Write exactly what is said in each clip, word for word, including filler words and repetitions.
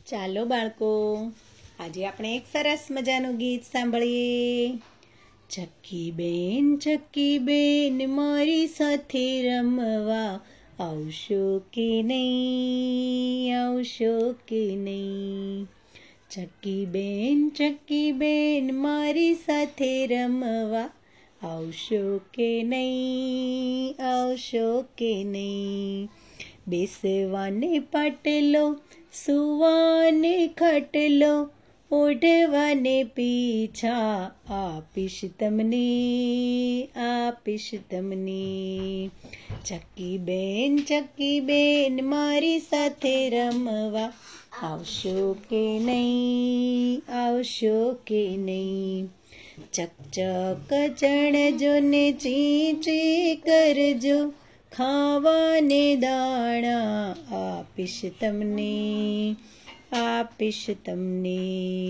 ચાલો બાળકો, આજે આપણે એક સરસ મજાનું ગીત સાંભળીએ. ચક્કી બેન ચક્કી બેન મારી સાથે રમવા આવશો કે નહીં, આવશો કે નહીં. ચક્કી બેન ચક્કી બેન મારી સાથે રમવા આવશો કે નહીં, આવશો કે નહીં. બેસવાને પાટલો, સુવાને ખાટલો, ઓઢવાને પીછા આપીશ તમને, આપીશ તમને. ચક્કી બેન ચક્કી બેન મારી સાથે રમવા આવશો કે નહીં, આવશો કે નહીં. ચકચક ચણજો ને ચી ચી કરજો, ખાવાને દાણા આપીશ તમને, આપીશ તમને.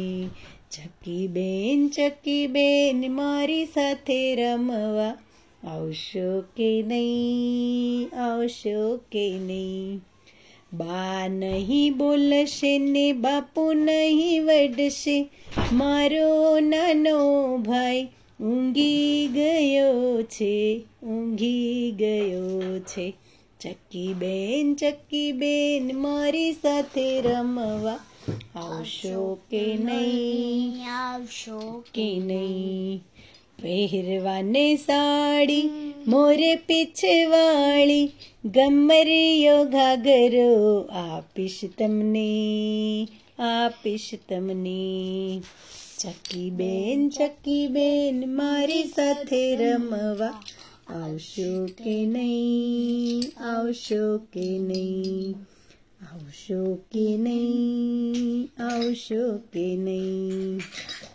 ચક્કી બેન ચક્કી બેન મારી સાથે રમવા આવશો કે નહીં, આવશો કે નહીં. બા નહીં બોલશે ને બાપુ નહીં વડશે, મારો નાનો ભાઈ ઊંઘી ગયો છે, ઊંઘી ગયો છે. ચક્કી બેન ચક્કી બેન મારી સાથે રમવા આવશો કે નહીં, આવશો કે નહીં. પહેરવાને સાડી મોરે પીછવાળી, ગમરિયો ઘાઘરો આપીશ તમને, આપીશ તમને. ચક્કી બેન ચક્કી બેન મારી સાથે રમવા આવશો કે નહીં, આવશો કે નહીં, આવશો કે નહીં, આવશો કે નહીં.